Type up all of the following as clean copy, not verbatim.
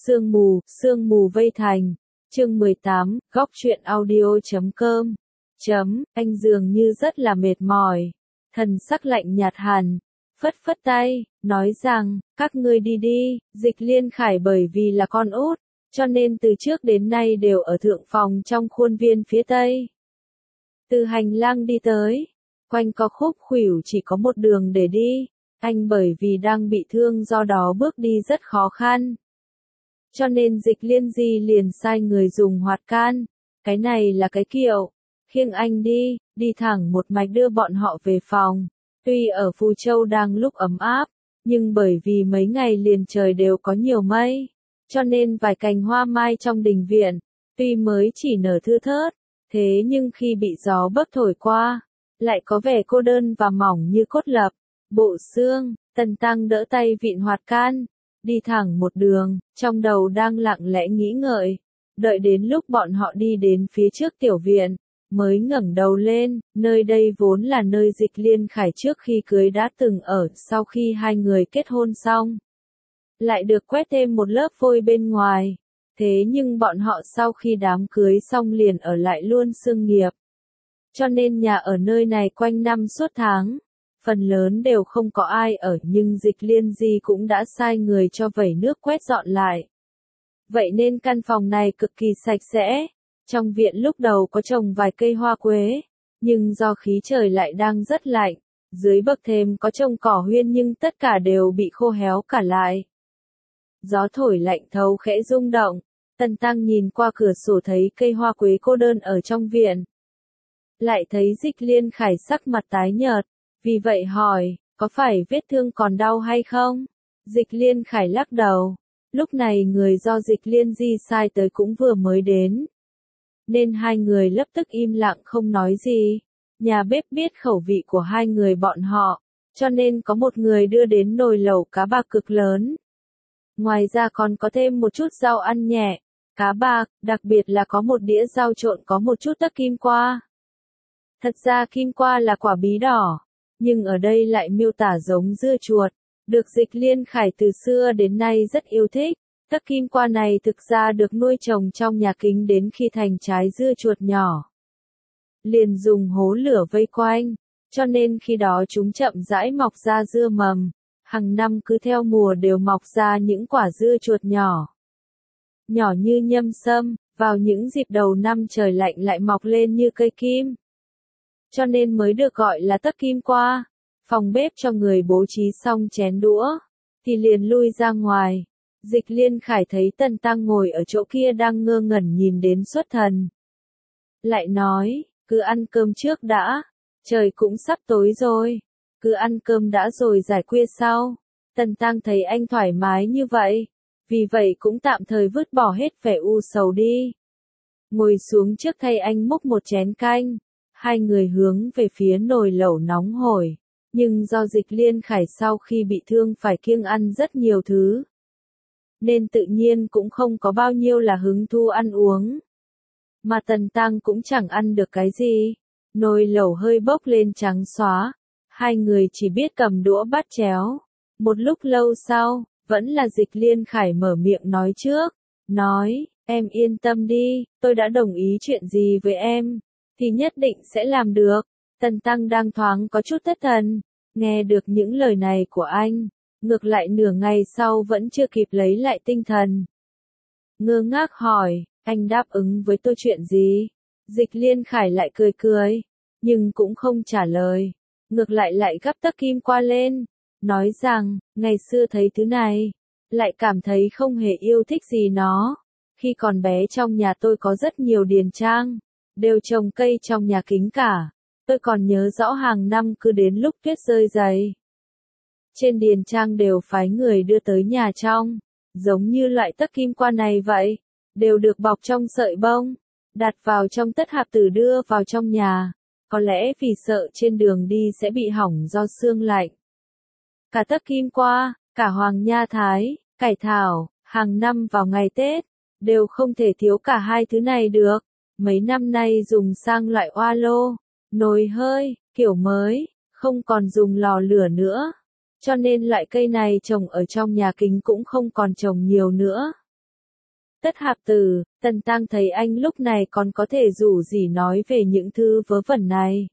Sương mù vây thành. Chương 18, góc truyện audio.com. Anh dường như rất là mệt mỏi. Thần sắc lạnh nhạt hẳn, phất phất tay, nói rằng, các ngươi đi đi. Dịch Liên Khải bởi vì là con út, cho nên từ trước đến nay đều ở thượng phòng trong khuôn viên phía tây. Từ hành lang đi tới, quanh co khúc khuỷu chỉ có một đường để đi. Anh bởi vì đang bị thương do đó bước đi rất khó khăn. Cho nên Dịch Liên Di liền sai người dùng hoạt can. Cái này là cái kiệu. Khiêng anh đi thẳng một mạch đưa bọn họ về phòng. Tuy ở Phù Châu đang lúc ấm áp, nhưng bởi vì mấy ngày liền trời đều có nhiều mây, cho nên vài cành hoa mai trong đình viện, tuy mới chỉ nở thưa thớt, thế nhưng khi bị gió bấc thổi qua, lại có vẻ cô đơn và mỏng như cốt lập, bộ xương. Tần Tăng đỡ tay vịn hoạt can, đi thẳng một đường, trong đầu đang lặng lẽ nghĩ ngợi, đợi đến lúc bọn họ đi đến phía trước tiểu viện, mới ngẩng đầu lên. Nơi đây vốn là nơi Dịch Liên Khải trước khi cưới đã từng ở, sau khi hai người kết hôn xong, lại được quét thêm một lớp vôi bên ngoài. Thế nhưng bọn họ sau khi đám cưới xong liền ở lại luôn xương nghiệp, cho nên nhà ở nơi này quanh năm suốt tháng, phần lớn đều không có ai ở, nhưng Dịch Liên Di cũng đã sai người cho vẩy nước quét dọn lại. Vậy nên căn phòng này cực kỳ sạch sẽ. Trong viện lúc đầu có trồng vài cây hoa quế, nhưng do khí trời lại đang rất lạnh, dưới bậc thềm có trồng cỏ huyên nhưng tất cả đều bị khô héo cả lại. Gió thổi lạnh thấu khẽ rung động, Tần Tăng nhìn qua cửa sổ thấy cây hoa quế cô đơn ở trong viện. Lại thấy Dịch Liên Khải sắc mặt tái nhợt, vì vậy hỏi, có phải vết thương còn đau hay không? Dịch Liên Khải lắc đầu, lúc này người do Dịch Liên Di sai tới cũng vừa mới đến, nên hai người lập tức im lặng không nói gì. Nhà bếp biết khẩu vị của hai người bọn họ, cho nên có một người đưa đến nồi lẩu cá bạc cực lớn. Ngoài ra còn có thêm một chút rau ăn nhẹ, cá bạc, đặc biệt là có một đĩa rau trộn có một chút tắc kim qua. Thật ra kim qua là quả bí đỏ, nhưng ở đây lại miêu tả giống dưa chuột, được Dịch Liên Khải từ xưa đến nay rất yêu thích. Tắc kim qua này thực ra được nuôi trồng trong nhà kính đến khi thành trái dưa chuột nhỏ, liền dùng hố lửa vây quanh, cho nên khi đó chúng chậm rãi mọc ra dưa mầm, hàng năm cứ theo mùa đều mọc ra những quả dưa chuột nhỏ. Nhỏ như nhâm sâm, vào những dịp đầu năm trời lạnh lại mọc lên như cây kim. Cho nên mới được gọi là tắc kim qua. Phòng bếp cho người bố trí xong chén đũa, thì liền lui ra ngoài. Dịch Liên Khải thấy Tần Tăng ngồi ở chỗ kia đang ngơ ngẩn nhìn đến xuất thần. Lại nói, cứ ăn cơm trước đã, trời cũng sắp tối rồi, cứ ăn cơm đã rồi giải quyết sau. Tần Tăng thấy anh thoải mái như vậy, vì vậy cũng tạm thời vứt bỏ hết vẻ u sầu đi. Ngồi xuống trước thay anh múc một chén canh, hai người hướng về phía nồi lẩu nóng hổi, nhưng do Dịch Liên Khải sau khi bị thương phải kiêng ăn rất nhiều thứ, nên tự nhiên cũng không có bao nhiêu là hứng thú ăn uống. Mà Tần Tăng cũng chẳng ăn được cái gì. Nồi lẩu hơi bốc lên trắng xóa. Hai người chỉ biết cầm đũa bắt chéo. Một lúc lâu sau, vẫn là Dịch Liên Khải mở miệng nói trước. Nói, em yên tâm đi, tôi đã đồng ý chuyện gì với em, thì nhất định sẽ làm được. Tần Tăng đang thoáng có chút thất thần. Nghe được những lời này của anh, ngược lại nửa ngày sau vẫn chưa kịp lấy lại tinh thần. Ngơ ngác hỏi, anh đáp ứng với tôi chuyện gì? Dịch Liên Khải lại cười cười, nhưng cũng không trả lời. Ngược lại gắp tắc kim qua lên, nói rằng, ngày xưa thấy thứ này, lại cảm thấy không hề yêu thích gì nó. Khi còn bé trong nhà tôi có rất nhiều điền trang, đều trồng cây trong nhà kính cả. Tôi còn nhớ rõ hàng năm cứ đến lúc tuyết rơi dày, trên điền trang đều phái người đưa tới nhà trong, giống như loại tắc kim qua này vậy, đều được bọc trong sợi bông, đặt vào trong tất hạp tử đưa vào trong nhà, có lẽ vì sợ trên đường đi sẽ bị hỏng do sương lạnh. Cả tắc kim qua, cả hoàng nha thái, cải thảo, hàng năm vào ngày Tết, đều không thể thiếu cả hai thứ này được. Mấy năm nay dùng sang loại oa lô, nồi hơi, kiểu mới, không còn dùng lò lửa nữa. Cho nên loại cây này trồng ở trong nhà kính cũng không còn trồng nhiều nữa. Tất Hạp Tử, Tần Tăng thấy anh lúc này còn có thể rủ rỉ nói về những thứ vớ vẩn này.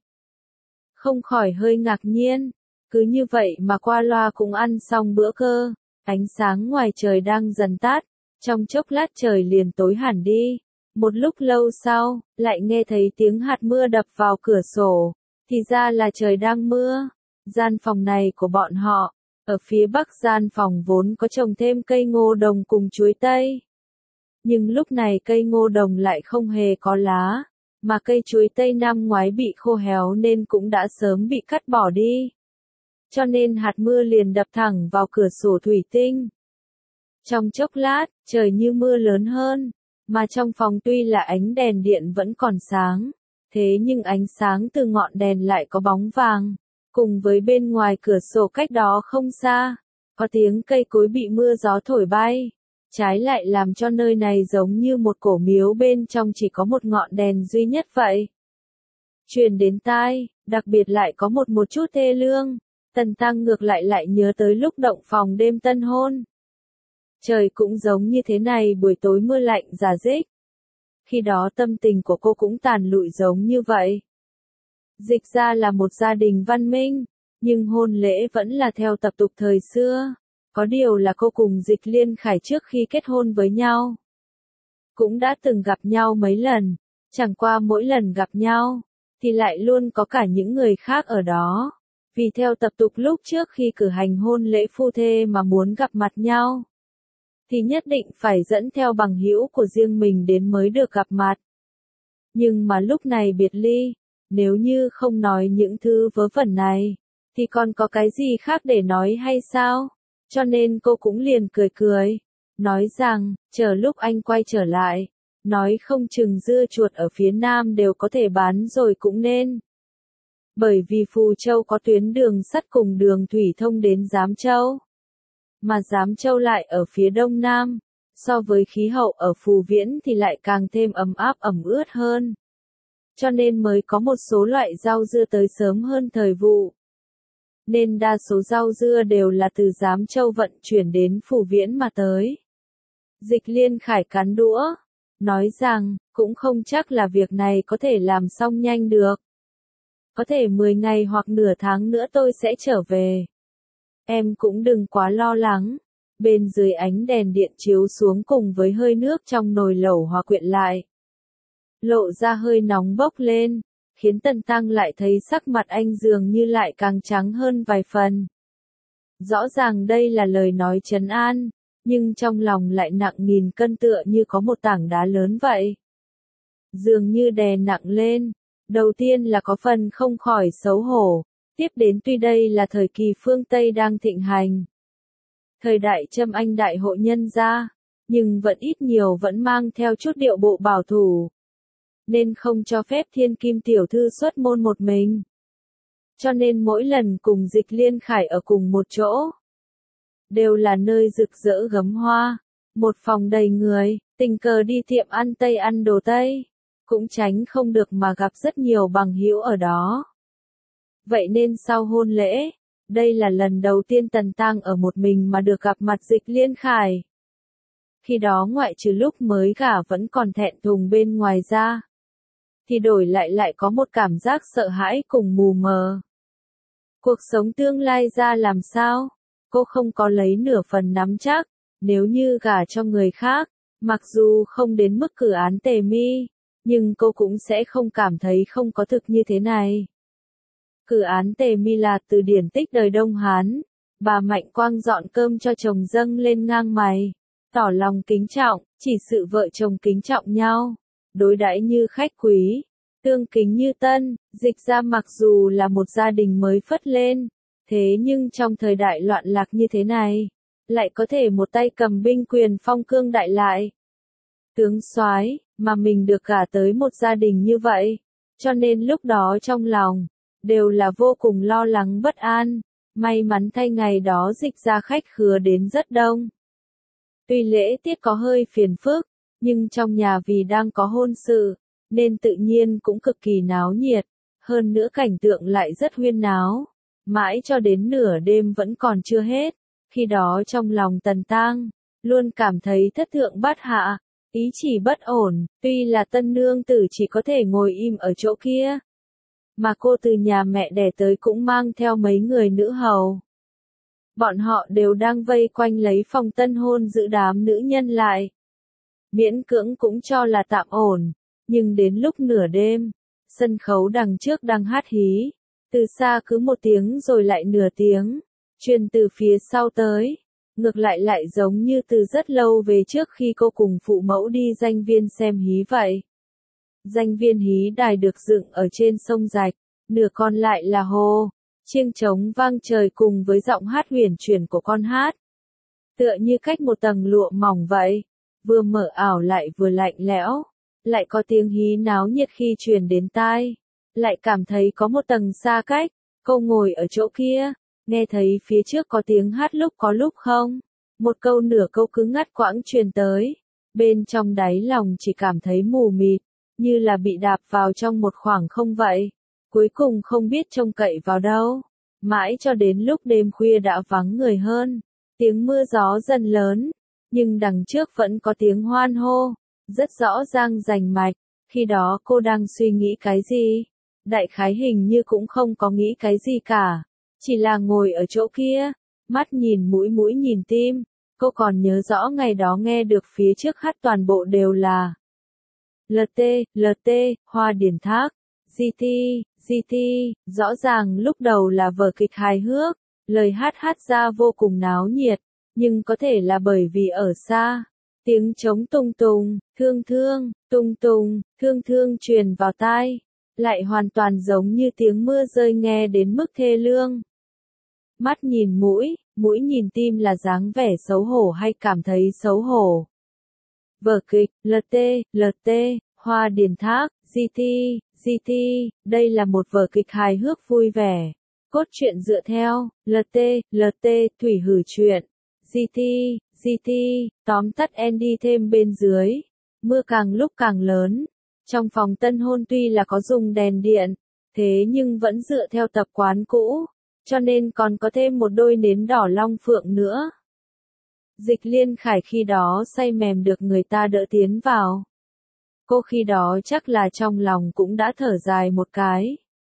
Không khỏi hơi ngạc nhiên, cứ như vậy mà qua loa cũng ăn xong bữa cơ. Ánh sáng ngoài trời đang dần tắt, trong chốc lát trời liền tối hẳn đi. Một lúc lâu sau, lại nghe thấy tiếng hạt mưa đập vào cửa sổ, thì ra là trời đang mưa. Gian phòng này của bọn họ, ở phía bắc gian phòng vốn có trồng thêm cây ngô đồng cùng chuối tây. Nhưng lúc này cây ngô đồng lại không hề có lá, mà cây chuối tây năm ngoái bị khô héo nên cũng đã sớm bị cắt bỏ đi. Cho nên hạt mưa liền đập thẳng vào cửa sổ thủy tinh. Trong chốc lát, trời như mưa lớn hơn, mà trong phòng tuy là ánh đèn điện vẫn còn sáng, thế nhưng ánh sáng từ ngọn đèn lại có bóng vàng, cùng với bên ngoài cửa sổ cách đó không xa, có tiếng cây cối bị mưa gió thổi bay, trái lại làm cho nơi này giống như một cổ miếu bên trong chỉ có một ngọn đèn duy nhất vậy. Truyền đến tai, đặc biệt lại có một chút thê lương. Tần Tăng ngược lại nhớ tới lúc động phòng đêm tân hôn. Trời cũng giống như thế này, buổi tối mưa lạnh rả rích. Khi đó tâm tình của cô cũng tàn lụi giống như vậy. Dịch ra là một gia đình văn minh, nhưng hôn lễ vẫn là theo tập tục thời xưa. Có điều là cô cùng Dịch Liên Khải trước khi kết hôn với nhau, cũng đã từng gặp nhau mấy lần, chẳng qua mỗi lần gặp nhau, thì lại luôn có cả những người khác ở đó. Vì theo tập tục lúc trước khi cử hành hôn lễ phu thê mà muốn gặp mặt nhau, thì nhất định phải dẫn theo bằng hữu của riêng mình đến mới được gặp mặt. Nhưng mà lúc này biệt ly, nếu như không nói những thứ vớ vẩn này, thì còn có cái gì khác để nói hay sao? Cho nên cô cũng liền cười, nói rằng, chờ lúc anh quay trở lại, nói không chừng dưa chuột ở phía Nam đều có thể bán rồi cũng nên. Bởi vì Phù Châu có tuyến đường sắt cùng đường thủy thông đến Giám Châu. Mà Giám Châu lại ở phía đông nam, so với khí hậu ở Phù Viễn thì lại càng thêm ấm áp ẩm ướt hơn. Cho nên mới có một số loại rau dưa tới sớm hơn thời vụ. Nên đa số rau dưa đều là từ Giám Châu vận chuyển đến Phù Viễn mà tới. Dịch Liên Khải cắn đũa, nói rằng, cũng không chắc là việc này có thể làm xong nhanh được. Có thể 10 ngày hoặc nửa tháng nữa tôi sẽ trở về. Em cũng đừng quá lo lắng. Bên dưới ánh đèn điện chiếu xuống cùng với hơi nước trong nồi lẩu hòa quyện lại, lộ ra hơi nóng bốc lên, khiến Tần Tăng lại thấy sắc mặt anh dường như lại càng trắng hơn vài phần. Rõ ràng đây là lời nói trấn an, nhưng trong lòng lại nặng nghìn cân tựa như có một tảng đá lớn vậy. Dường như đè nặng lên. Đầu tiên là có phần không khỏi xấu hổ, tiếp đến tuy đây là thời kỳ phương Tây đang thịnh hành, thời đại Trâm Anh đại hội nhân gia, nhưng vẫn ít nhiều vẫn mang theo chút điệu bộ bảo thủ, nên không cho phép Thiên Kim tiểu thư xuất môn một mình. Cho nên mỗi lần cùng Dịch Liên Khải ở cùng một chỗ, đều là nơi rực rỡ gấm hoa, một phòng đầy người, tình cờ đi tiệm ăn Tây ăn đồ Tây, cũng tránh không được mà gặp rất nhiều bằng hữu ở đó. Vậy nên sau hôn lễ, đây là lần đầu tiên Tần Tăng ở một mình mà được gặp mặt Dịch Liên Khải. Khi đó ngoại trừ lúc mới gả vẫn còn thẹn thùng bên ngoài ra, thì đổi lại có một cảm giác sợ hãi cùng mù mờ. Cuộc sống tương lai ra làm sao? Cô không có lấy nửa phần nắm chắc, nếu như gả cho người khác, mặc dù không đến mức cử án tề mi, nhưng cô cũng sẽ không cảm thấy không có thực như thế này. Cử án tề mi là từ điển tích đời Đông Hán, bà Mạnh Quang dọn cơm cho chồng dâng lên ngang mày, tỏ lòng kính trọng, chỉ sự vợ chồng kính trọng nhau, đối đãi như khách quý, tương kính như tân. Dịch ra mặc dù là một gia đình mới phất lên, thế nhưng trong thời đại loạn lạc như thế này, lại có thể một tay cầm binh quyền phong cương đại lại. Tướng soái, mà mình được gả tới một gia đình như vậy, cho nên lúc đó trong lòng, đều là vô cùng lo lắng bất an. May mắn thay ngày đó Dịch ra khách khứa đến rất đông. Tuy lễ tiết có hơi phiền phức, nhưng trong nhà vì đang có hôn sự, nên tự nhiên cũng cực kỳ náo nhiệt, hơn nữa cảnh tượng lại rất huyên náo, mãi cho đến nửa đêm vẫn còn chưa hết. Khi đó trong lòng Tần Tăng, luôn cảm thấy thất thượng bát hạ, ý chỉ bất ổn, tuy là tân nương tử chỉ có thể ngồi im ở chỗ kia. Mà cô từ nhà mẹ đẻ tới cũng mang theo mấy người nữ hầu. Bọn họ đều đang vây quanh lấy phòng tân hôn giữ đám nữ nhân lại. Miễn cưỡng cũng cho là tạm ổn, nhưng đến lúc nửa đêm, sân khấu đằng trước đang hát hí, từ xa cứ một tiếng rồi lại nửa tiếng, truyền từ phía sau tới, ngược lại giống như từ rất lâu về trước khi cô cùng phụ mẫu đi danh viên xem hí vậy. Danh viên hí đài được dựng ở trên sông Rạch, nửa còn lại là hồ, chiêng trống vang trời cùng với giọng hát huyền chuyển của con hát. Tựa như cách một tầng lụa mỏng vậy, vừa mờ ảo lại vừa lạnh lẽo, lại có tiếng hí náo nhiệt khi truyền đến tai, lại cảm thấy có một tầng xa cách. Cô ngồi ở chỗ kia, nghe thấy phía trước có tiếng hát lúc có lúc không, một câu nửa câu cứ ngắt quãng truyền tới, bên trong đáy lòng chỉ cảm thấy mù mịt, như là bị đạp vào trong một khoảng không vậy, cuối cùng không biết trông cậy vào đâu, mãi cho đến lúc đêm khuya đã vắng người hơn, tiếng mưa gió dần lớn, nhưng đằng trước vẫn có tiếng hoan hô, rất rõ ràng rành mạch. Khi đó cô đang suy nghĩ cái gì? Đại khái hình như cũng không có nghĩ cái gì cả, chỉ là ngồi ở chỗ kia, mắt nhìn mũi mũi nhìn tim. Cô còn nhớ rõ ngày đó nghe được phía trước hát toàn bộ đều là LT, Hoa Điền Thác, GT, rõ ràng lúc đầu là vở kịch hài hước, lời hát ra vô cùng náo nhiệt, nhưng có thể là bởi vì ở xa, tiếng trống tung tung, thương thương truyền vào tai, lại hoàn toàn giống như tiếng mưa rơi nghe đến mức thê lương. Mắt nhìn mũi, mũi nhìn tim là dáng vẻ xấu hổ hay cảm thấy xấu hổ. Vở kịch, LT, Hoa Điền Thác, GT, đây là một vở kịch hài hước vui vẻ. Cốt truyện dựa theo, LT, Thủy Hử Truyện, GT, tóm tắt Andy thêm bên dưới. Mưa càng lúc càng lớn. Trong phòng tân hôn tuy là có dùng đèn điện, thế nhưng vẫn dựa theo tập quán cũ, cho nên còn có thêm một đôi nến đỏ long phượng nữa. Dịch Liên Khải khi đó say mềm được người ta đỡ tiến vào. Cô khi đó chắc là trong lòng cũng đã thở dài một cái.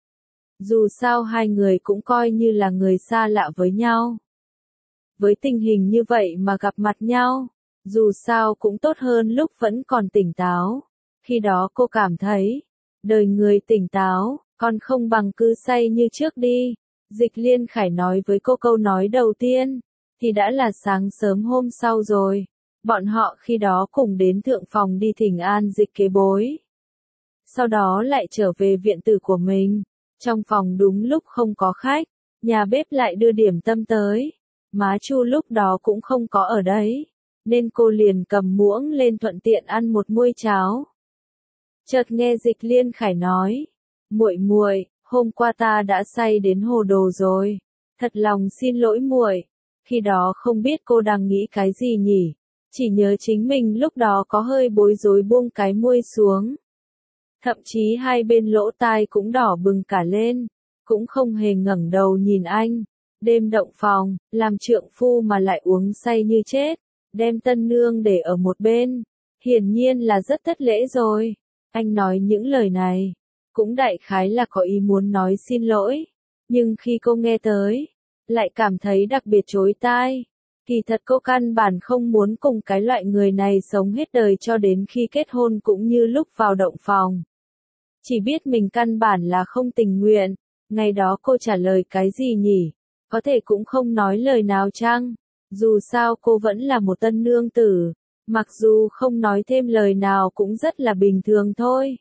Dù sao hai người cũng coi như là người xa lạ với nhau. Với tình hình như vậy mà gặp mặt nhau, dù sao cũng tốt hơn lúc vẫn còn tỉnh táo. Khi đó cô cảm thấy, đời người tỉnh táo, còn không bằng cứ say như trước đi. Dịch Liên Khải nói với cô câu nói đầu tiên, thì đã là sáng sớm hôm sau rồi. Bọn họ khi đó cùng đến thượng phòng đi thỉnh an Dịch kế bối. Sau đó lại trở về viện tử của mình. Trong phòng đúng lúc không có khách, nhà bếp lại đưa điểm tâm tới. Má Chu lúc đó cũng không có ở đấy, nên cô liền cầm muỗng lên thuận tiện ăn một muôi cháo. Chợt nghe Dịch Liên Khải nói, muội, hôm qua ta đã say đến hồ đồ rồi, thật lòng xin lỗi muội. Khi đó không biết cô đang nghĩ cái gì nhỉ, chỉ nhớ chính mình lúc đó có hơi bối rối buông cái muôi xuống. Thậm chí hai bên lỗ tai cũng đỏ bừng cả lên, cũng không hề ngẩng đầu nhìn anh. Đêm động phòng, làm trượng phu mà lại uống say như chết, đem tân nương để ở một bên, hiển nhiên là rất thất lễ rồi. Anh nói những lời này, cũng đại khái là có ý muốn nói xin lỗi, nhưng khi cô nghe tới, lại cảm thấy đặc biệt chói tai. Kỳ thật cô căn bản không muốn cùng cái loại người này sống hết đời cho đến khi kết hôn cũng như lúc vào động phòng. Chỉ biết mình căn bản là không tình nguyện. Ngày đó cô trả lời cái gì nhỉ? Có thể cũng không nói lời nào chăng? Dù sao cô vẫn là một tân nương tử, mặc dù không nói thêm lời nào cũng rất là bình thường thôi.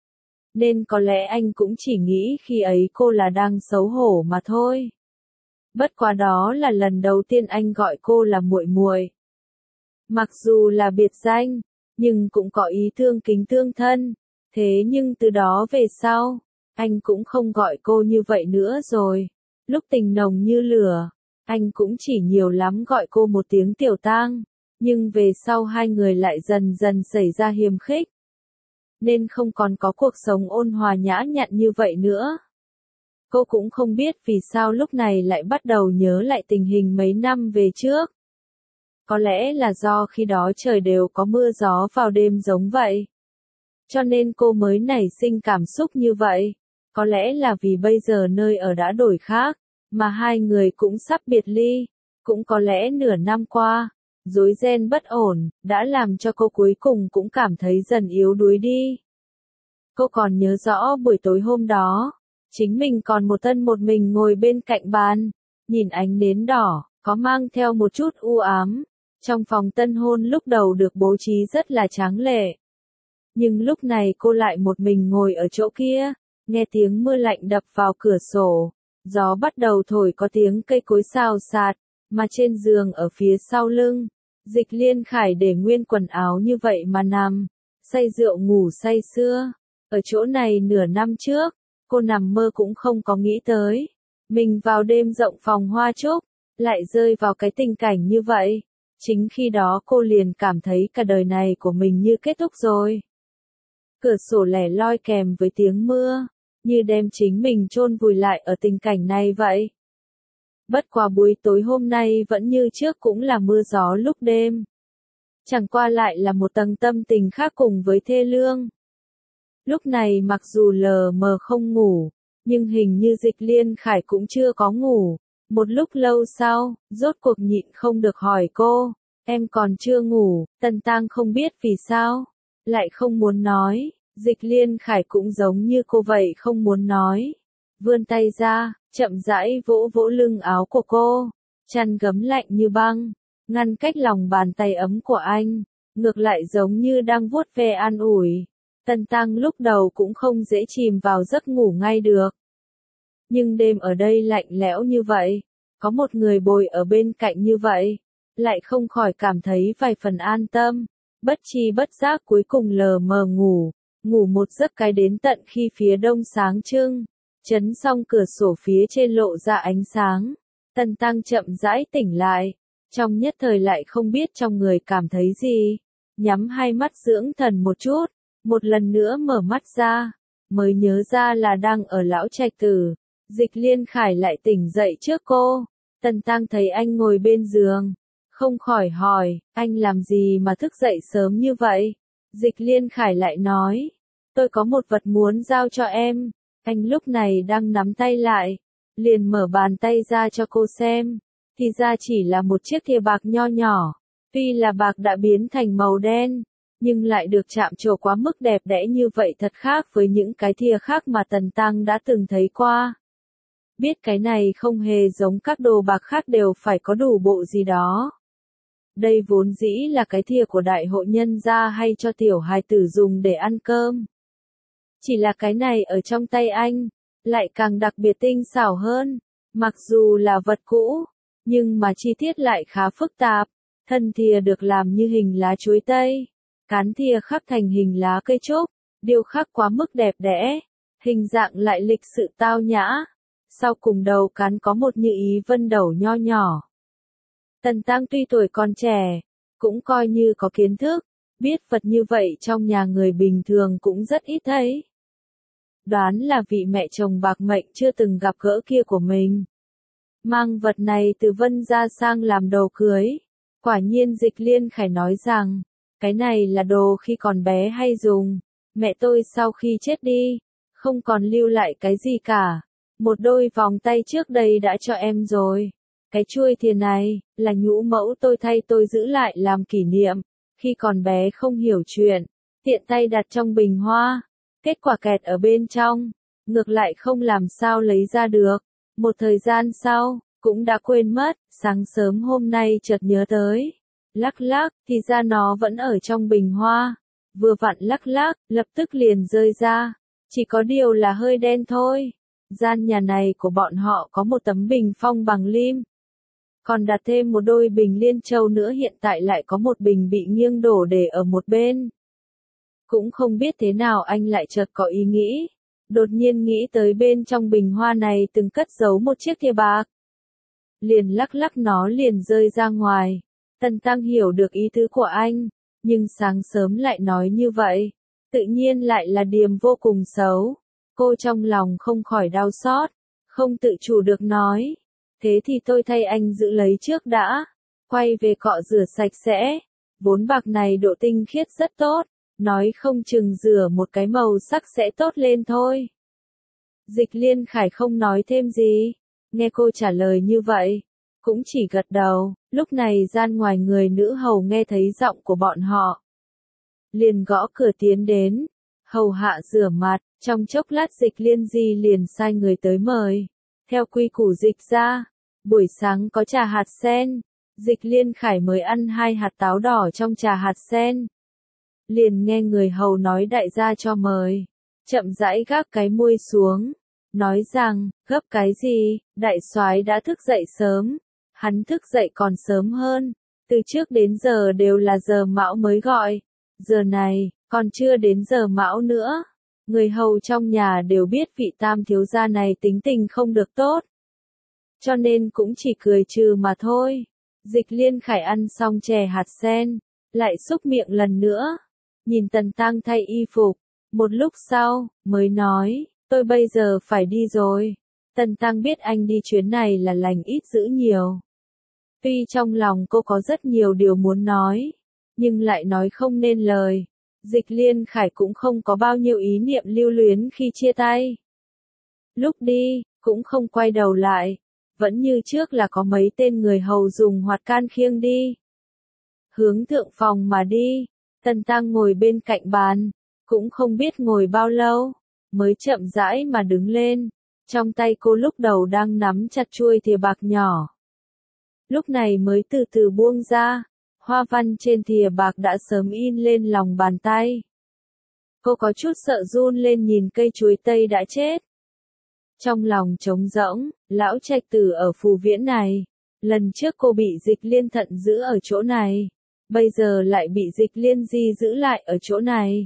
Nên có lẽ anh cũng chỉ nghĩ khi ấy cô là đang xấu hổ mà thôi. Bất quá đó là lần đầu tiên anh gọi cô là muội. Mặc dù là biệt danh, nhưng cũng có ý thương kính tương thân. Thế nhưng từ đó về sau, anh cũng không gọi cô như vậy nữa rồi. Lúc tình nồng như lửa, anh cũng chỉ nhiều lắm gọi cô một tiếng tiểu tang. Nhưng về sau hai người lại dần dần xảy ra hiềm khích. Nên không còn có cuộc sống ôn hòa nhã nhặn như vậy nữa. Cô cũng không biết vì sao lúc này lại bắt đầu nhớ lại tình hình mấy năm về trước. Có lẽ là do khi đó trời đều có mưa gió vào đêm giống vậy. Cho nên cô mới nảy sinh cảm xúc như vậy. Có lẽ là vì bây giờ nơi ở đã đổi khác, mà hai người cũng sắp biệt ly. Cũng có lẽ nửa năm qua, rối ren bất ổn, đã làm cho cô cuối cùng cũng cảm thấy dần yếu đuối đi. Cô còn nhớ rõ buổi tối hôm đó, chính mình còn một mình ngồi bên cạnh bàn, nhìn ánh nến đỏ, có mang theo một chút u ám. Trong phòng tân hôn lúc đầu được bố trí rất là tráng lệ. Nhưng lúc này cô lại một mình ngồi ở chỗ kia, nghe tiếng mưa lạnh đập vào cửa sổ, gió bắt đầu thổi có tiếng cây cối xào xạc, mà trên giường ở phía sau lưng, Dịch Liên Khải để nguyên quần áo như vậy mà nằm, say rượu ngủ say sưa. Ở chỗ này nửa năm trước, cô nằm mơ cũng không có nghĩ tới. Mình vào đêm rộng phòng hoa trúc, lại rơi vào cái tình cảnh như vậy. Chính khi đó cô liền cảm thấy cả đời này của mình như kết thúc rồi. Cửa sổ lẻ loi kèm với tiếng mưa, như đem chính mình chôn vùi lại ở tình cảnh này vậy. Bất quá buổi tối hôm nay vẫn như trước cũng là mưa gió lúc đêm. Chẳng qua lại là một tầng tâm tình khác cùng với thê lương. Lúc này mặc dù lờ mờ không ngủ, nhưng hình như Dịch Liên Khải cũng chưa có ngủ. Một lúc lâu sau, rốt cuộc nhịn không được hỏi cô, em còn chưa ngủ. Tần Tăng không biết vì sao, lại không muốn nói. Dịch Liên Khải cũng giống như cô vậy không muốn nói. Vươn tay ra, chậm rãi vỗ vỗ lưng áo của cô, chăn gấm lạnh như băng, ngăn cách lòng bàn tay ấm của anh, ngược lại giống như đang vuốt ve an ủi. Tần Tăng lúc đầu cũng không dễ chìm vào giấc ngủ ngay được. Nhưng đêm ở đây lạnh lẽo như vậy, có một người bồi ở bên cạnh như vậy, lại không khỏi cảm thấy vài phần an tâm. Bất tri bất giác cuối cùng lờ mờ ngủ một giấc cái đến tận khi phía đông sáng trưng, chấn xong cửa sổ phía trên lộ ra ánh sáng. Tần Tăng chậm rãi tỉnh lại, trong nhất thời lại không biết trong người cảm thấy gì, nhắm hai mắt dưỡng thần một chút, một lần nữa mở mắt ra, mới nhớ ra là đang ở lão trạch tử. Dịch Liên Khải lại tỉnh dậy trước cô. Tần Tăng thấy anh ngồi bên giường, không khỏi hỏi, anh làm gì mà thức dậy sớm như vậy? Dịch Liên Khải lại nói, tôi có một vật muốn giao cho em. Anh lúc này đang nắm tay lại, liền mở bàn tay ra cho cô xem, thì ra chỉ là một chiếc thìa bạc nho nhỏ. Tuy là bạc đã biến thành màu đen, nhưng lại được chạm trổ quá mức đẹp đẽ như vậy, thật khác với những cái thìa khác mà Tần Tăng đã từng thấy qua. Biết cái này không hề giống các đồ bạc khác, đều phải có đủ bộ gì đó. Đây vốn dĩ là cái thìa của đại hội nhân gia hay cho tiểu hài tử dùng để ăn cơm. Chỉ là cái này ở trong tay anh, lại càng đặc biệt tinh xảo hơn. Mặc dù là vật cũ, nhưng mà chi tiết lại khá phức tạp. Thân thìa được làm như hình lá chuối tây, cán thìa khắc thành hình lá cây trúc, điêu khắc quá mức đẹp đẽ, hình dạng lại lịch sự tao nhã. Sau cùng đầu cán có một như ý vân đẩu nho nhỏ. Tần Tăng tuy tuổi còn trẻ, cũng coi như có kiến thức, biết vật như vậy trong nhà người bình thường cũng rất ít thấy. Đoán là vị mẹ chồng bạc mệnh chưa từng gặp gỡ kia của mình. Mang vật này từ Vân gia sang làm đồ cưới. Quả nhiên Dịch Liên Khải nói rằng, cái này là đồ khi còn bé hay dùng. Mẹ tôi sau khi chết đi, không còn lưu lại cái gì cả. Một đôi vòng tay trước đây đã cho em rồi. Cái chuôi thìa này, là nhũ mẫu tôi thay tôi giữ lại làm kỷ niệm. Khi còn bé không hiểu chuyện, tiện tay đặt trong bình hoa. Kết quả kẹt ở bên trong, ngược lại không làm sao lấy ra được. Một thời gian sau, cũng đã quên mất, sáng sớm hôm nay chợt nhớ tới. Lắc lắc, thì ra nó vẫn ở trong bình hoa. Vừa vặn lắc lắc, lập tức liền rơi ra. Chỉ có điều là hơi đen thôi. Gian nhà này của bọn họ có một tấm bình phong bằng lim. Còn đặt thêm một đôi bình liên châu nữa, hiện tại lại có một bình bị nghiêng đổ để ở một bên. Cũng không biết thế nào anh lại chợt có ý nghĩ. Đột nhiên nghĩ tới bên trong bình hoa này từng cất giấu một chiếc thìa bạc. Liền lắc lắc nó liền rơi ra ngoài. Tần Tăng hiểu được ý tứ của anh, nhưng sáng sớm lại nói như vậy, tự nhiên lại là điềm vô cùng xấu. Cô trong lòng không khỏi đau xót, không tự chủ được nói, thế thì tôi thay anh giữ lấy trước đã. quay về cọ rửa sạch sẽ. Vốn bạc này độ tinh khiết rất tốt, nói không chừng rửa một cái màu sắc sẽ tốt lên thôi. Dịch Liên Khải không nói thêm gì, nghe cô trả lời như vậy, cũng chỉ gật đầu. Lúc này gian ngoài người nữ hầu nghe thấy giọng của bọn họ, liền gõ cửa tiến đến, hầu hạ rửa mặt. Trong chốc lát Dịch Liên Di liền sai người tới mời. Theo quy củ Dịch ra, buổi sáng có trà hạt sen, Dịch Liên Khải mới ăn 2 hạt táo đỏ trong trà hạt sen. Liền nghe người hầu nói đại gia cho mời, chậm rãi gác cái muôi xuống, nói rằng, gấp cái gì, đại soái đã thức dậy sớm, hắn thức dậy còn sớm hơn, từ trước đến giờ đều là giờ mão mới gọi, giờ này, còn chưa đến giờ mão nữa. Người hầu trong nhà đều biết vị tam thiếu gia này tính tình không được tốt, cho nên cũng chỉ cười trừ mà thôi. Dịch Liên Khải ăn xong chè hạt sen, lại xúc miệng lần nữa, nhìn Tần Tăng thay y phục, một lúc sau, mới nói, tôi bây giờ phải đi rồi. Tần Tăng biết anh đi chuyến này là lành ít dữ nhiều. Tuy trong lòng cô có rất nhiều điều muốn nói, nhưng lại nói không nên lời. Dịch Liên Khải cũng không có bao nhiêu ý niệm lưu luyến khi chia tay. Lúc đi, cũng không quay đầu lại, vẫn như trước là có mấy tên người hầu dùng hoạt can khiêng đi. Hướng thượng phòng mà đi, Tần Tăng ngồi bên cạnh bàn, cũng không biết ngồi bao lâu, mới chậm rãi mà đứng lên, trong tay cô lúc đầu đang nắm chặt chuôi thìa bạc nhỏ. Lúc này mới từ từ buông ra. Hoa văn trên thìa bạc đã sớm in lên lòng bàn tay. Cô có chút sợ run lên nhìn cây chuối tây đã chết. Trong lòng trống rỗng, lão trạch tử ở Phù Viễn này. Lần trước cô bị Dịch Liên Thận giữ ở chỗ này. Bây giờ lại bị Dịch Liên Di giữ lại ở chỗ này.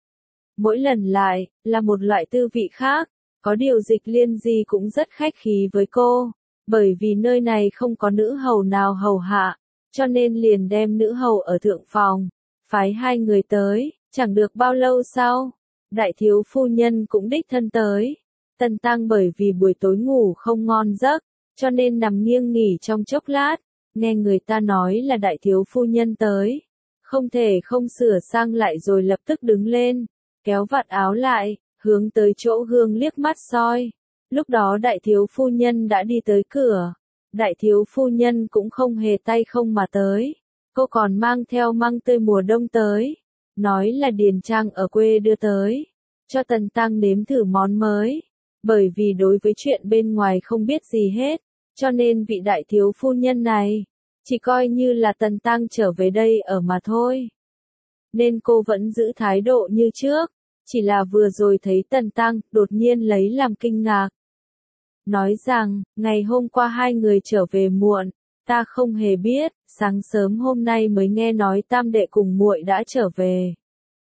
Mỗi lần lại, là một loại tư vị khác. Có điều Dịch Liên Di cũng rất khách khí với cô. Bởi vì nơi này không có nữ hầu nào hầu hạ. Cho nên liền đem nữ hầu ở thượng phòng, phái 2 người tới, chẳng được bao lâu sau, đại thiếu phu nhân cũng đích thân tới. Tần Tăng bởi vì buổi tối ngủ không ngon giấc, cho nên nằm nghiêng nghỉ trong chốc lát, nghe người ta nói là đại thiếu phu nhân tới, không thể không sửa sang lại rồi lập tức đứng lên, kéo vạt áo lại, hướng tới chỗ gương liếc mắt soi. Lúc đó đại thiếu phu nhân đã đi tới cửa. Đại thiếu phu nhân cũng không hề tay không mà tới, cô còn mang theo măng tươi mùa đông tới, nói là Điền Trang ở quê đưa tới, cho Tần Tăng nếm thử món mới, bởi vì đối với chuyện bên ngoài không biết gì hết, cho nên vị đại thiếu phu nhân này, chỉ coi như là Tần Tăng trở về đây ở mà thôi. Nên cô vẫn giữ thái độ như trước, chỉ là vừa rồi thấy Tần Tăng đột nhiên lấy làm kinh ngạc. Nói rằng, ngày hôm qua 2 người trở về muộn, ta không hề biết, sáng sớm hôm nay mới nghe nói tam đệ cùng muội đã trở về.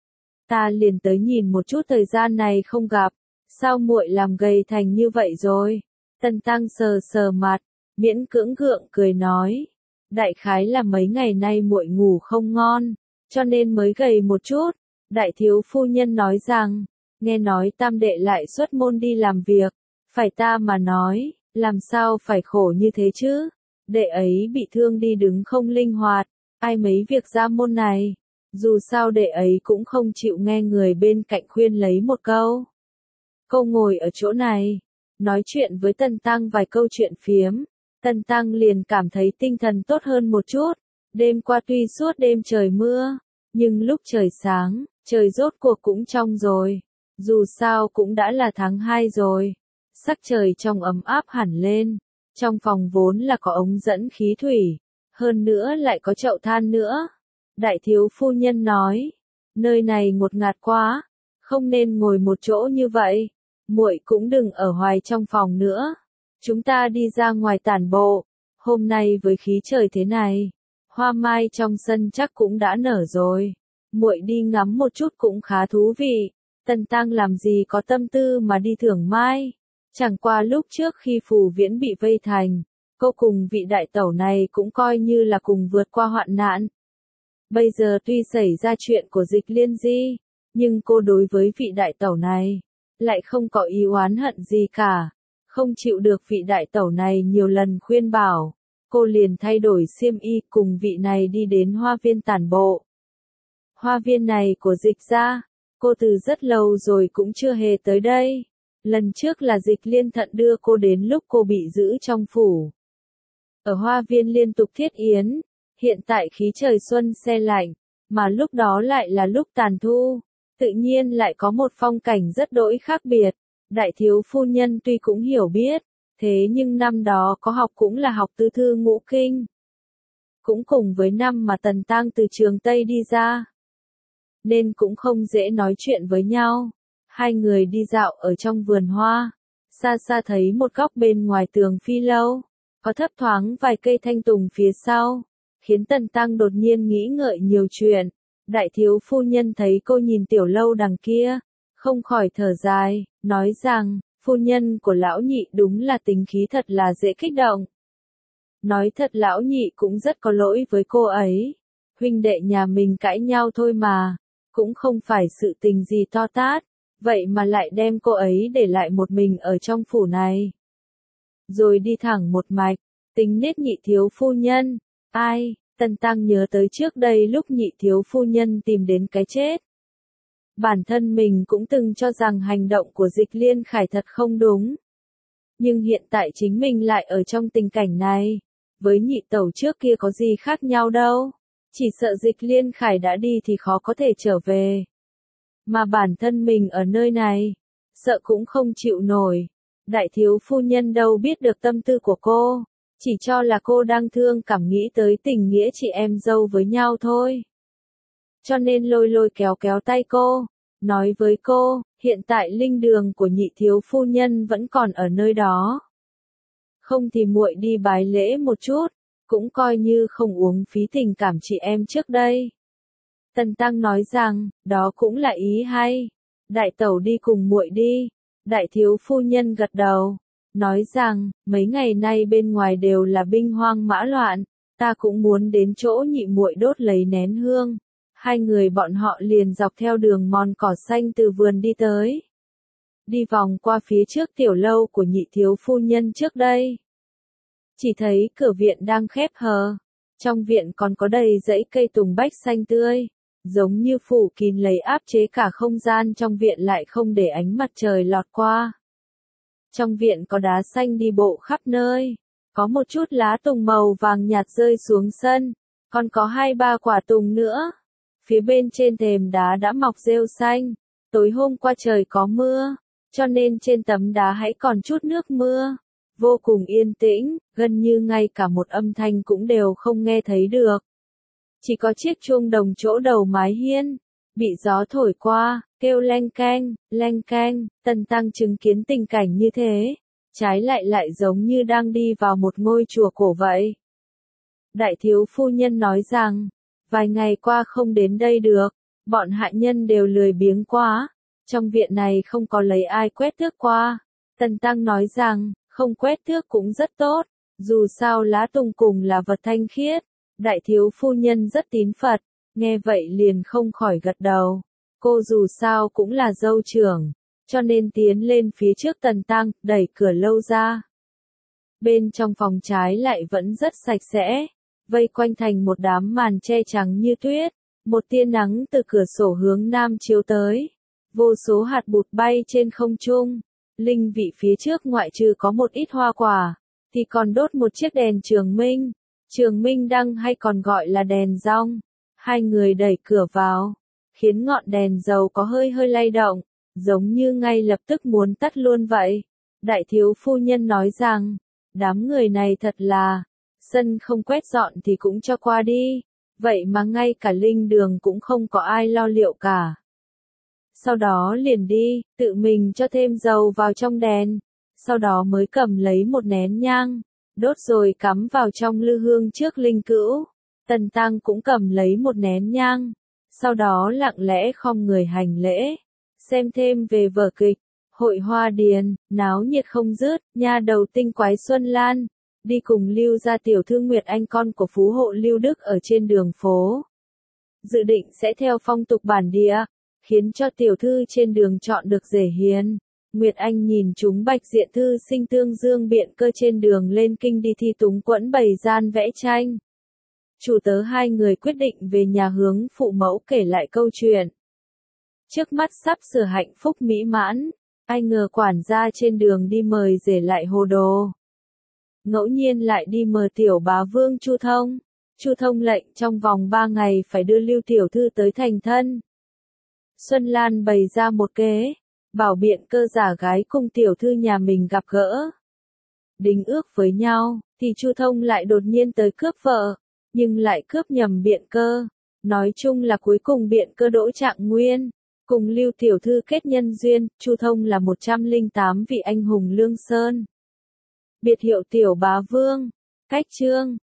Ta liền tới nhìn một chút thời gian này không gặp, sao muội làm gầy thành như vậy rồi? Tần Tăng sờ sờ mặt, miễn cưỡng gượng cười nói, đại khái là mấy ngày nay muội ngủ không ngon, cho nên mới gầy một chút. Đại thiếu phu nhân nói rằng, nghe nói tam đệ lại xuất môn đi làm việc. Phải ta mà nói, làm sao phải khổ như thế chứ? Đệ ấy bị thương đi đứng không linh hoạt, ai mấy việc ra môn này. Dù sao đệ ấy cũng không chịu nghe người bên cạnh khuyên lấy một câu. Cô ngồi ở chỗ này, nói chuyện với Tần Tăng vài câu chuyện phiếm. Tần Tăng liền cảm thấy tinh thần tốt hơn một chút. Đêm qua tuy suốt đêm trời mưa, nhưng lúc trời sáng, trời rốt cuộc cũng trong rồi. Dù sao cũng đã là tháng 2 rồi. Sắc trời trong ấm áp hẳn lên, trong phòng vốn là có ống dẫn khí thủy, hơn nữa lại có chậu than nữa. Đại thiếu phu nhân nói, nơi này ngột ngạt quá, không nên ngồi một chỗ như vậy, muội cũng đừng ở hoài trong phòng nữa. Chúng ta đi ra ngoài tản bộ, hôm nay với khí trời thế này, hoa mai trong sân chắc cũng đã nở rồi, muội đi ngắm một chút cũng khá thú vị. Tần Tăng làm gì có tâm tư mà đi thưởng mai. Chẳng qua lúc trước khi Phù Viễn bị vây thành, cô cùng vị đại tẩu này cũng coi như là cùng vượt qua hoạn nạn. Bây giờ tuy xảy ra chuyện của Dịch Liên Di, nhưng cô đối với vị đại tẩu này, lại không có ý oán hận gì cả, không chịu được vị đại tẩu này nhiều lần khuyên bảo, cô liền thay đổi xiêm y cùng vị này đi đến hoa viên tản bộ. Hoa viên này của Dịch gia, cô từ rất lâu rồi cũng chưa hề tới đây. Lần trước là Dịch Liên Thận đưa cô đến lúc cô bị giữ trong phủ. Ở hoa viên liên tục thiết yến, hiện tại khí trời xuân se lạnh, mà lúc đó lại là lúc tàn thu, tự nhiên lại có một phong cảnh rất đỗi khác biệt. Đại thiếu phu nhân tuy cũng hiểu biết, thế nhưng năm đó có học cũng là học tứ thư ngũ kinh. Cũng cùng với năm mà Tần Tăng từ Trường Tây đi ra, nên cũng không dễ nói chuyện với nhau. Hai người đi dạo ở trong vườn hoa, xa xa thấy một góc bên ngoài tường phi lâu, có thấp thoáng vài cây thanh tùng phía sau, khiến Tần Tăng đột nhiên nghĩ ngợi nhiều chuyện. Đại thiếu phu nhân thấy cô nhìn tiểu lâu đằng kia, không khỏi thở dài, nói rằng, phu nhân của lão nhị đúng là tính khí thật là dễ kích động. Nói thật lão nhị cũng rất có lỗi với cô ấy. Huynh đệ nhà mình cãi nhau thôi mà, cũng không phải sự tình gì to tát, vậy mà lại đem cô ấy để lại một mình ở trong phủ này. Rồi đi thẳng một mạch, tính nết nhị thiếu phu nhân. Ai, Tần Tăng nhớ tới trước đây lúc nhị thiếu phu nhân tìm đến cái chết. Bản thân mình cũng từng cho rằng hành động của Dịch Liên Khải thật không đúng. Nhưng hiện tại chính mình lại ở trong tình cảnh này. Với nhị tẩu trước kia có gì khác nhau đâu. Chỉ sợ Dịch Liên Khải đã đi thì khó có thể trở về. Mà bản thân mình ở nơi này, sợ cũng không chịu nổi. Đại thiếu phu nhân đâu biết được tâm tư của cô, chỉ cho là cô đang thương cảm nghĩ tới tình nghĩa chị em dâu với nhau thôi. Cho nên lôi lôi kéo kéo tay cô, nói với cô, hiện tại linh đường của nhị thiếu phu nhân vẫn còn ở nơi đó. Không thì muội đi bái lễ một chút, cũng coi như không uống phí tình cảm chị em trước đây. Tần Tăng nói rằng, đó cũng là ý hay. Đại tẩu đi cùng muội đi. Đại thiếu phu nhân gật đầu, nói rằng, mấy ngày nay bên ngoài đều là binh hoang mã loạn, ta cũng muốn đến chỗ nhị muội đốt lấy nén hương. Hai người bọn họ liền dọc theo đường mòn cỏ xanh từ vườn đi tới. Đi vòng qua phía trước tiểu lâu của nhị thiếu phu nhân trước đây. Chỉ thấy cửa viện đang khép hờ. Trong viện còn có đầy dãy cây tùng bách xanh tươi, giống như phủ kín lấy áp chế cả không gian trong viện lại không để ánh mặt trời lọt qua. Trong viện có đá xanh đi bộ khắp nơi, có một chút lá tùng màu vàng nhạt rơi xuống sân, còn có 2-3 quả tùng nữa. Phía bên trên thềm đá đã mọc rêu xanh, tối hôm qua trời có mưa, cho nên trên tấm đá hãy còn chút nước mưa. Vô cùng yên tĩnh, gần như ngay cả một âm thanh cũng đều không nghe thấy được. Chỉ có chiếc chuông đồng chỗ đầu mái hiên, bị gió thổi qua, kêu leng keng, Tần Tăng chứng kiến tình cảnh như thế, trái lại giống như đang đi vào một ngôi chùa cổ vậy. Đại thiếu phu nhân nói rằng, vài ngày qua không đến đây được, bọn hạ nhân đều lười biếng quá, trong viện này không có lấy ai quét tước qua. Tần Tăng nói rằng, không quét tước cũng rất tốt, dù sao lá tùng cùng là vật thanh khiết. Đại thiếu phu nhân rất tín Phật, nghe vậy liền không khỏi gật đầu. Cô dù sao cũng là dâu trưởng, cho nên tiến lên phía trước Tần Tăng, đẩy cửa lâu ra. Bên trong phòng trái lại vẫn rất sạch sẽ, vây quanh thành một đám màn che trắng như tuyết, một tia nắng từ cửa sổ hướng nam chiếu tới. Vô số hạt bụt bay trên không trung, linh vị phía trước ngoại trừ có một ít hoa quả, thì còn đốt một chiếc đèn Trường Minh đăng hay còn gọi là đèn rong. Hai người đẩy cửa vào, khiến ngọn đèn dầu có hơi lay động, giống như ngay lập tức muốn tắt luôn vậy. Đại thiếu phu nhân nói rằng, đám người này thật là, sân không quét dọn thì cũng cho qua đi, vậy mà ngay cả linh đường cũng không có ai lo liệu cả. Sau đó liền đi, tự mình cho thêm dầu vào trong đèn, sau đó mới cầm lấy một nén nhang, đốt rồi cắm vào trong lư hương trước linh cữu. Tần Tăng cũng cầm lấy một nén nhang, sau đó lặng lẽ khom người hành lễ, xem thêm về vở kịch, hội hoa điền, náo nhiệt không dứt, nha đầu tinh quái Xuân Lan, đi cùng Lưu gia tiểu thư Nguyệt Anh con của phú hộ Lưu Đức ở trên đường phố. Dự định sẽ theo phong tục bản địa, khiến cho tiểu thư trên đường chọn được rể hiền, Nguyệt Anh nhìn chúng Bạch Diện thư sinh tương dương biện cơ trên đường lên kinh đi thi túng quẫn bày gian vẽ tranh. Chủ tớ hai người quyết định về nhà hướng phụ mẫu kể lại câu chuyện. Trước mắt sắp sửa hạnh phúc mỹ mãn, ai ngờ quản gia trên đường đi mời rể lại hồ đồ. Ngẫu nhiên lại đi mời tiểu bá vương Chu Thông. Chu Thông lệnh trong vòng 3 ngày phải đưa Lưu tiểu thư tới thành thân. Xuân Lan bày ra một kế, bảo biện cơ giả gái cùng tiểu thư nhà mình gặp gỡ. Đính ước với nhau, thì Chu Thông lại đột nhiên tới cướp vợ, nhưng lại cướp nhầm biện cơ. Nói chung là cuối cùng biện cơ đỗ trạng nguyên, cùng Lưu tiểu thư kết nhân duyên. Chu Thông là 108 vị anh hùng Lương Sơn. Biệt hiệu tiểu bá vương, cách chương.